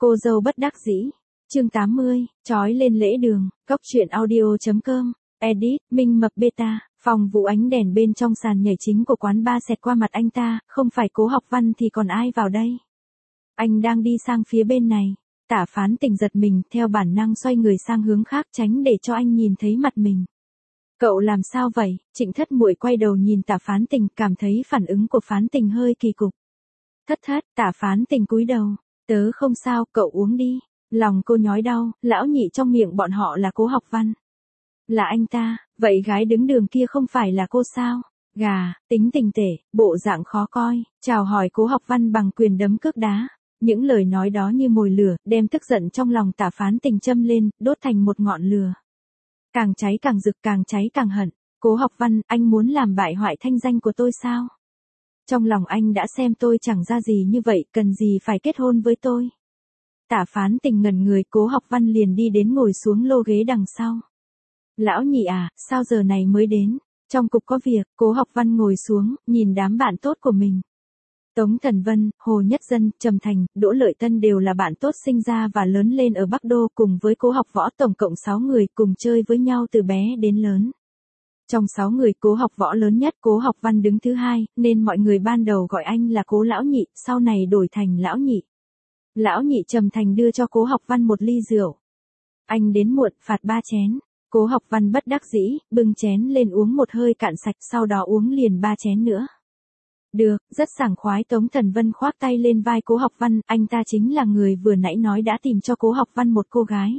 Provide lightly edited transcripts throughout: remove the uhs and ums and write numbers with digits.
Cô dâu bất đắc dĩ. Chương 80, trói lên lễ đường, Cóc truyện audio.com, edit, Minh Mập Beta, phòng vụ ánh đèn bên trong sàn nhảy chính của quán bar xẹt qua mặt anh ta, không phải Cố Học Văn thì còn ai vào đây. Anh đang đi sang phía bên này, Tả Phán Tình giật mình, theo bản năng xoay người sang hướng khác tránh để cho anh nhìn thấy mặt mình. Cậu làm sao vậy? Trịnh Thất Muội quay đầu nhìn Tả Phán Tình, cảm thấy phản ứng của Phán Tình hơi kỳ cục. Thất, Tả Phán Tình cúi đầu, tớ không sao, cậu uống đi. Lòng cô nhói đau, lão nhị trong miệng bọn họ là Cố Học Văn. Là anh ta, vậy gái đứng đường kia không phải là cô sao? Gà, tính tình tể, bộ dạng khó coi, chào hỏi Cố Học Văn bằng quyền đấm cước đá. Những lời nói đó như mồi lửa, đem tức giận trong lòng Tả Phán Tình châm lên, đốt thành một ngọn lửa. Càng cháy càng rực, càng cháy càng hận. Cố Học Văn, anh muốn làm bại hoại thanh danh của tôi sao? Trong lòng anh đã xem tôi chẳng ra gì như vậy, cần gì phải kết hôn với tôi? Tả Phán Tình ngẩn người, Cố Học Văn liền đi đến ngồi xuống lô ghế đằng sau. Lão nhị à, sao giờ này mới đến? Trong cục có việc. Cố Học Văn ngồi xuống, nhìn đám bạn tốt của mình. Tống Thần Vân, Hồ Nhất Dân, Trầm Thành, Đỗ Lợi Tân đều là bạn tốt sinh ra và lớn lên ở Bắc Đô, cùng với Cố Học Võ tổng cộng 6 người cùng chơi với nhau từ bé đến lớn. Trong 6 người, Cố Học Võ lớn nhất, Cố Học Văn đứng thứ hai, nên mọi người ban đầu gọi anh là Cố Lão Nhị, sau này đổi thành Lão Nhị. Lão Nhị Trầm Thành đưa cho Cố Học Văn một ly rượu. Anh đến muộn, phạt 3 chén. Cố Học Văn bất đắc dĩ, bưng chén lên uống một hơi cạn sạch, sau đó uống liền 3 chén nữa. Được, rất sảng khoái. Tống Thần Vân khoác tay lên vai Cố Học Văn, anh ta chính là người vừa nãy nói đã tìm cho Cố Học Văn một cô gái.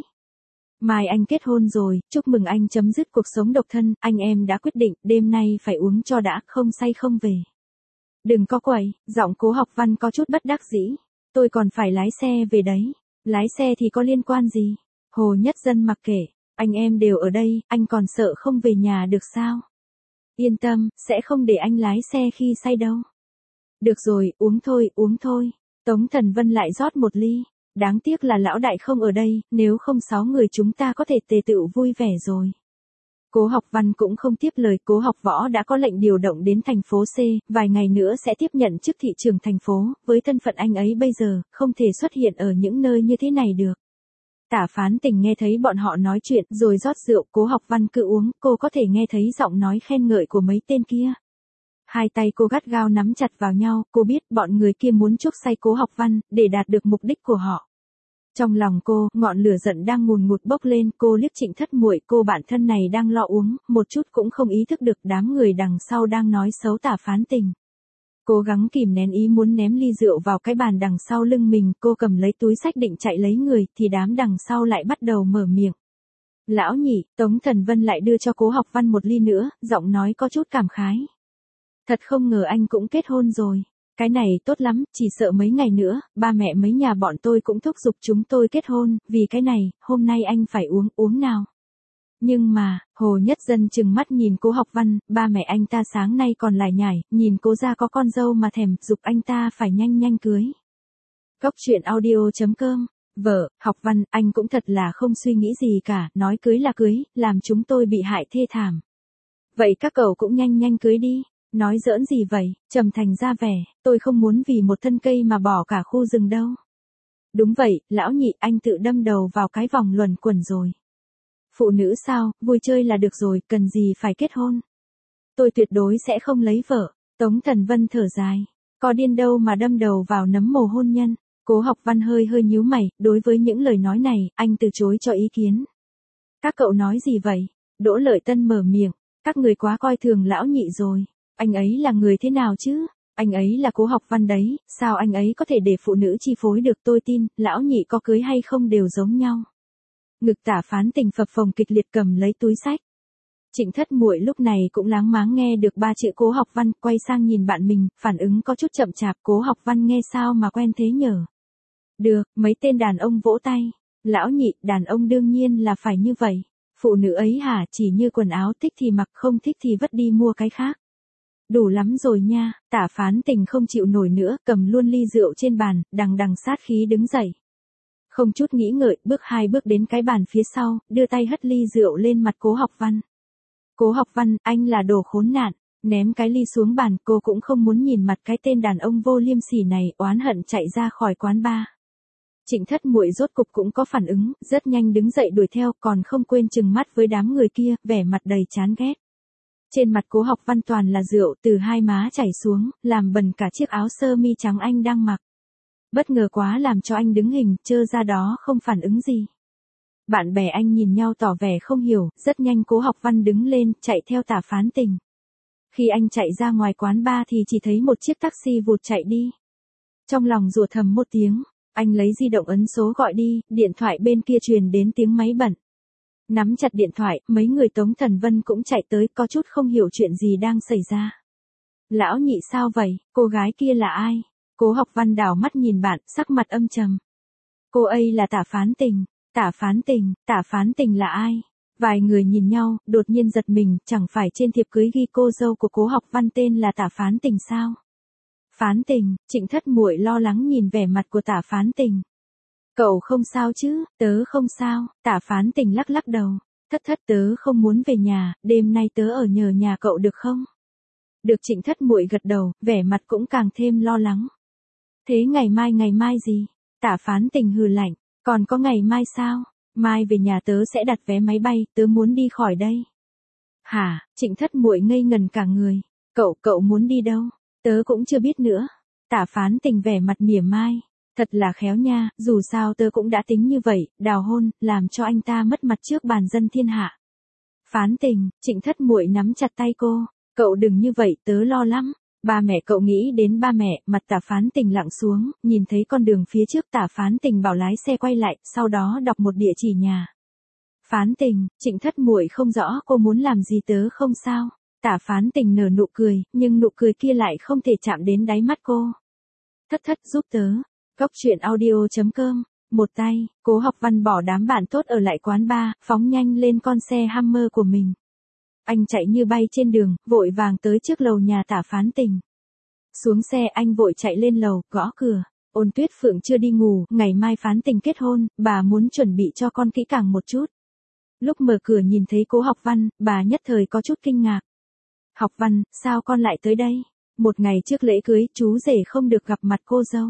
Mai anh kết hôn rồi, chúc mừng anh chấm dứt cuộc sống độc thân, anh em đã quyết định, đêm nay phải uống cho đã, không say không về. Đừng có quậy, giọng Cố Học Văn có chút bất đắc dĩ. Tôi còn phải lái xe về đấy. Lái xe thì có liên quan gì? Hồ Nhất Dân mặc kệ, anh em đều ở đây, anh còn sợ không về nhà được sao? Yên tâm, sẽ không để anh lái xe khi say đâu. Được rồi, uống thôi. Tống Thần Vân lại rót một ly. Đáng tiếc là lão đại không ở đây, nếu không 6 người chúng ta có thể tề tựu vui vẻ rồi. Cố Học Văn cũng không tiếp lời, Cố Học Võ đã có lệnh điều động đến thành phố C, vài ngày nữa sẽ tiếp nhận chức thị trưởng thành phố, với thân phận anh ấy bây giờ, không thể xuất hiện ở những nơi như thế này được. Tả Phán Tình nghe thấy bọn họ nói chuyện, rồi rót rượu, Cố Học Văn cứ uống, cô có thể nghe thấy giọng nói khen ngợi của mấy tên kia. Hai tay cô gắt gao nắm chặt vào nhau, cô biết bọn người kia muốn chuốc say Cố Học Văn, để đạt được mục đích của họ. Trong lòng cô, ngọn lửa giận đang ngùn ngụt bốc lên, cô liếc Trịnh Thất Muội, cô bạn thân này đang lo uống, một chút cũng không ý thức được đám người đằng sau đang nói xấu Tả Phán Tình. Cố gắng kìm nén ý muốn ném ly rượu vào cái bàn đằng sau lưng mình, cô cầm lấy túi xách định chạy lấy người, thì đám đằng sau lại bắt đầu mở miệng. Lão nhị, Tống Thần Vân lại đưa cho Cố Học Văn một ly nữa, giọng nói có chút cảm khái. Thật không ngờ anh cũng kết hôn rồi. Cái này tốt lắm, chỉ sợ mấy ngày nữa, ba mẹ mấy nhà bọn tôi cũng thúc giục chúng tôi kết hôn, vì cái này, hôm nay anh phải uống nào. Nhưng mà, Hồ Nhất Dân trừng mắt nhìn Cố Học Văn, ba mẹ anh ta sáng nay còn lải nhải, nhìn Cố gia có con dâu mà thèm, giục anh ta phải nhanh cưới. Cóc truyện audio.com, vợ, Học Văn, anh cũng thật là không suy nghĩ gì cả, nói cưới là cưới, làm chúng tôi bị hại thê thảm. Vậy các cậu cũng nhanh cưới đi. Nói giỡn gì vậy? Trầm Thành ra vẻ, tôi không muốn vì một thân cây mà bỏ cả khu rừng đâu. Đúng vậy, lão nhị, anh tự đâm đầu vào cái vòng luẩn quẩn rồi. Phụ nữ sao, vui chơi là được rồi, cần gì phải kết hôn. Tôi tuyệt đối sẽ không lấy vợ. Tống Thần Vân thở dài, có điên đâu mà đâm đầu vào nấm mồ hôn nhân. Cố Học Văn hơi nhíu mày, đối với những lời nói này, anh từ chối cho ý kiến. Các cậu nói gì vậy? Đỗ Lợi Tân mở miệng, các người quá coi thường lão nhị rồi. Anh ấy là người thế nào chứ? Anh ấy là Cố Học Văn đấy, sao anh ấy có thể để phụ nữ chi phối được, tôi tin, lão nhị có cưới hay không đều giống nhau. Ngực Tả Phán Tình phập phồng kịch liệt, cầm lấy túi xách. Trịnh Thất Muội lúc này cũng láng máng nghe được 3 chữ Cố Học Văn, quay sang nhìn bạn mình, phản ứng có chút chậm chạp, Cố Học Văn nghe sao mà quen thế nhở? Được, mấy tên đàn ông vỗ tay. Lão nhị, đàn ông đương nhiên là phải như vậy. Phụ nữ ấy hả, chỉ như quần áo, thích thì mặc, không thích thì vứt đi mua cái khác. Đủ lắm rồi nha. Tả Phán Tình không chịu nổi nữa, cầm luôn ly rượu trên bàn, đằng sát khí đứng dậy. Không chút nghĩ ngợi, bước 2 bước đến cái bàn phía sau, đưa tay hất ly rượu lên mặt Cố Học Văn. Cố Học Văn, anh là đồ khốn nạn. Ném cái ly xuống bàn, cô cũng không muốn nhìn mặt cái tên đàn ông vô liêm sỉ này, oán hận chạy ra khỏi quán bar. Trịnh Thất Muội rốt cục cũng có phản ứng, rất nhanh đứng dậy đuổi theo, còn không quên trừng mắt với đám người kia, vẻ mặt đầy chán ghét. Trên mặt Cố Học Văn toàn là rượu, từ hai má chảy xuống, làm bẩn cả chiếc áo sơ mi trắng anh đang mặc. Bất ngờ quá làm cho anh đứng hình, trơ ra đó không phản ứng gì. Bạn bè anh nhìn nhau tỏ vẻ không hiểu, rất nhanh Cố Học Văn đứng lên, chạy theo Tả Phán Tình. Khi anh chạy ra ngoài quán bar thì chỉ thấy một chiếc taxi vụt chạy đi. Trong lòng rủa thầm một tiếng, anh lấy di động ấn số gọi đi, điện thoại bên kia truyền đến tiếng máy bận. Nắm chặt điện thoại, mấy người Tống Thần Vân cũng chạy tới, có chút không hiểu chuyện gì đang xảy ra. Lão nhị sao vậy, cô gái kia là ai? Cố Học Văn đảo mắt nhìn bạn, sắc mặt âm trầm. Cô ấy là Tả Phán Tình. Tả Phán Tình là ai? Vài người nhìn nhau, đột nhiên giật mình, chẳng phải trên thiệp cưới ghi cô dâu của Cố Học Văn tên là Tả Phán Tình sao? Phán Tình, Trịnh Thất Muội lo lắng nhìn vẻ mặt của Tả Phán Tình. Cậu không sao chứ, tớ không sao, Tả Phán Tình lắc lắc đầu. Thất tớ không muốn về nhà, đêm nay tớ ở nhờ nhà cậu được không? Được. Trịnh Thất Muội gật đầu, vẻ mặt cũng càng thêm lo lắng. Thế ngày mai gì? Tả Phán Tình hừ lạnh, còn có ngày mai sao? Mai về nhà tớ sẽ đặt vé máy bay, tớ muốn đi khỏi đây. Hả? Trịnh Thất Muội ngây ngần cả người. Cậu muốn đi đâu? Tớ cũng chưa biết nữa. Tả Phán Tình vẻ mặt mỉa mai. Thật là khéo nha, dù sao tớ cũng đã tính như vậy, đào hôn, làm cho anh ta mất mặt trước bàn dân thiên hạ. Phán Tình, Trịnh Thất Muội nắm chặt tay cô. Cậu đừng như vậy, tớ lo lắm. Ba mẹ cậu nghĩ đến ba mẹ, mặt Tả Phán Tình lặng xuống, nhìn thấy con đường phía trước Tả Phán Tình bảo lái xe quay lại, sau đó đọc một địa chỉ nhà. Phán Tình, Trịnh Thất Muội không rõ cô muốn làm gì, tớ không sao. Tả Phán Tình nở nụ cười, nhưng nụ cười kia lại không thể chạm đến đáy mắt cô. Thất giúp tớ. Góc truyện audio.com. Một tay, Cố Học Văn bỏ đám bạn tốt ở lại quán bar, phóng nhanh lên con xe Hummer của mình. Anh chạy như bay trên đường, vội vàng tới trước lầu nhà Tả Phán Tình. Xuống xe anh vội chạy lên lầu, gõ cửa. Ôn Tuyết Phượng chưa đi ngủ, ngày mai Phán Tình kết hôn, bà muốn chuẩn bị cho con kỹ càng một chút. Lúc mở cửa nhìn thấy Cố Học Văn, bà nhất thời có chút kinh ngạc. Học Văn, sao con lại tới đây? Một ngày trước lễ cưới, chú rể không được gặp mặt cô dâu.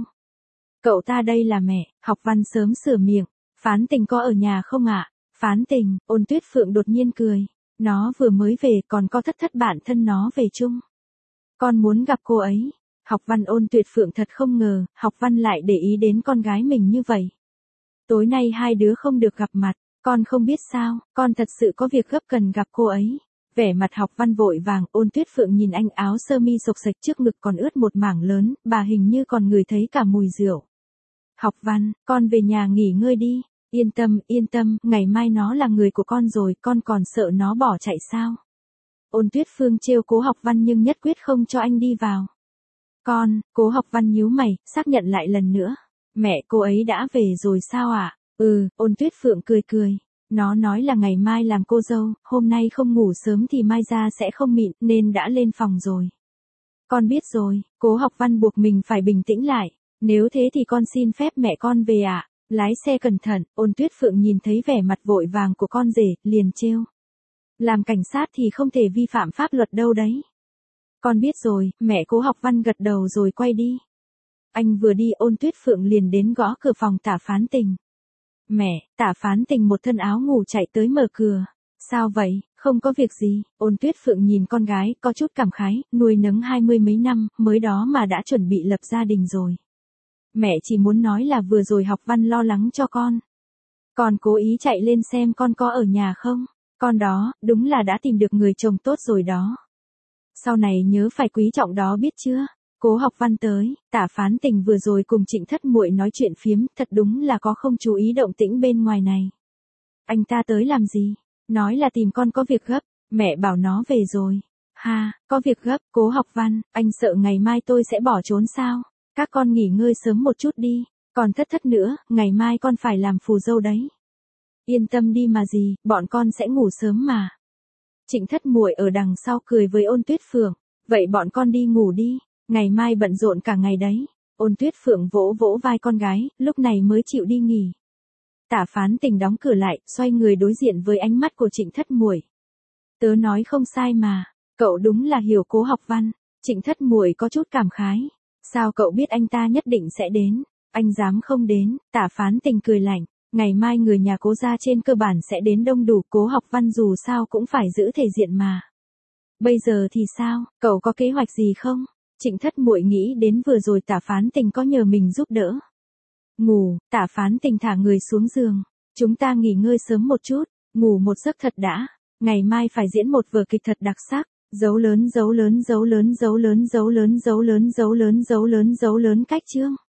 Cậu ta đây là mẹ. Học Văn sớm sửa miệng. Phán Tình có ở nhà không ạ? Phán Tình, Ôn Tuyết Phượng đột nhiên cười. Nó vừa mới về, còn có thất bạn thân nó về chung. Con muốn gặp cô ấy. Học Văn. Ôn Tuyệt Phượng thật không ngờ, Học Văn lại để ý đến con gái mình như vậy. Tối nay hai đứa không được gặp mặt, con không biết sao, con thật sự có việc gấp cần gặp cô ấy. Vẻ mặt Học Văn vội vàng, Ôn Tuyết Phượng nhìn anh, áo sơ mi xộc xệch trước ngực còn ướt một mảng lớn, bà hình như còn ngửi thấy cả mùi rượu. Học Văn, con về nhà nghỉ ngơi đi. Yên tâm, ngày mai nó là người của con rồi, con còn sợ nó bỏ chạy sao? Ôn Tuyết Phương trêu Cố Học Văn nhưng nhất quyết không cho anh đi vào. Cố Học Văn nhíu mày, xác nhận lại lần nữa. Mẹ cô ấy đã về rồi sao ạ? Ôn Tuyết Phượng cười. Nó nói là ngày mai làm cô dâu, hôm nay không ngủ sớm thì mai ra sẽ không mịn, nên đã lên phòng rồi. Con biết rồi. Cố Học Văn buộc mình phải bình tĩnh lại. Nếu thế thì con xin phép mẹ con về ạ. Lái xe cẩn thận. Ôn Tuyết Phượng nhìn thấy vẻ mặt vội vàng của con rể, liền trêu. Làm cảnh sát thì không thể vi phạm pháp luật đâu đấy. Con biết rồi. Mẹ. Cố Học Văn gật đầu rồi quay đi. Anh vừa đi, Ôn Tuyết Phượng liền đến gõ cửa phòng Tả Phán Tình. Mẹ. Tả Phán Tình một thân áo ngủ chạy tới mở cửa. Sao vậy? Không có việc gì. Ôn Tuyết Phượng nhìn con gái, có chút cảm khái, nuôi nấng 20 mấy năm, mới đó mà đã chuẩn bị lập gia đình rồi. Mẹ chỉ muốn nói là vừa rồi Học Văn lo lắng cho con. Con cố ý chạy lên xem con có ở nhà không. Con đó, đúng là đã tìm được người chồng tốt rồi đó. Sau này nhớ phải quý trọng đó biết chưa? Cố Học Văn tới, Tả Phán Tình vừa rồi cùng Trịnh Thất Muội nói chuyện phiếm, thật đúng là có không chú ý động tĩnh bên ngoài này. Anh ta tới làm gì? Nói là tìm con có việc gấp, mẹ bảo nó về rồi. Ha, có việc gấp. Cố Học Văn, anh sợ ngày mai tôi sẽ bỏ trốn sao? Các con nghỉ ngơi sớm một chút đi, còn thất nữa, ngày mai con phải làm phù dâu đấy. Yên tâm đi mà gì, bọn con sẽ ngủ sớm mà. Trịnh Thất Muội ở đằng sau cười với Ôn Tuyết Phượng, vậy bọn con đi ngủ đi, ngày mai bận rộn cả ngày đấy. Ôn Tuyết Phượng vỗ vỗ vai con gái, lúc này mới chịu đi nghỉ. Tả Phán Tình đóng cửa lại, xoay người đối diện với ánh mắt của Trịnh Thất Muội. Tớ nói không sai mà, cậu đúng là hiểu Cố Học Văn. Trịnh Thất Muội có chút cảm khái. Sao cậu biết anh ta nhất định sẽ đến? Anh dám không đến, Tạ Phán Tình cười lạnh. Ngày mai người nhà Cố gia trên cơ bản sẽ đến đông đủ, Cố Học Văn dù sao cũng phải giữ thể diện mà. Bây giờ thì sao, cậu có kế hoạch gì không? Trịnh Thất Muội nghĩ đến vừa rồi Tạ Phán Tình có nhờ mình giúp đỡ. Ngủ, Tạ Phán Tình thả người xuống giường. Chúng ta nghỉ ngơi sớm một chút, ngủ một giấc thật đã. Ngày mai phải diễn một vở kịch thật đặc sắc. Dấu lớn dấu lớn dấu lớn dấu lớn dấu lớn dấu lớn dấu lớn dấu lớn dấu lớn cách chương.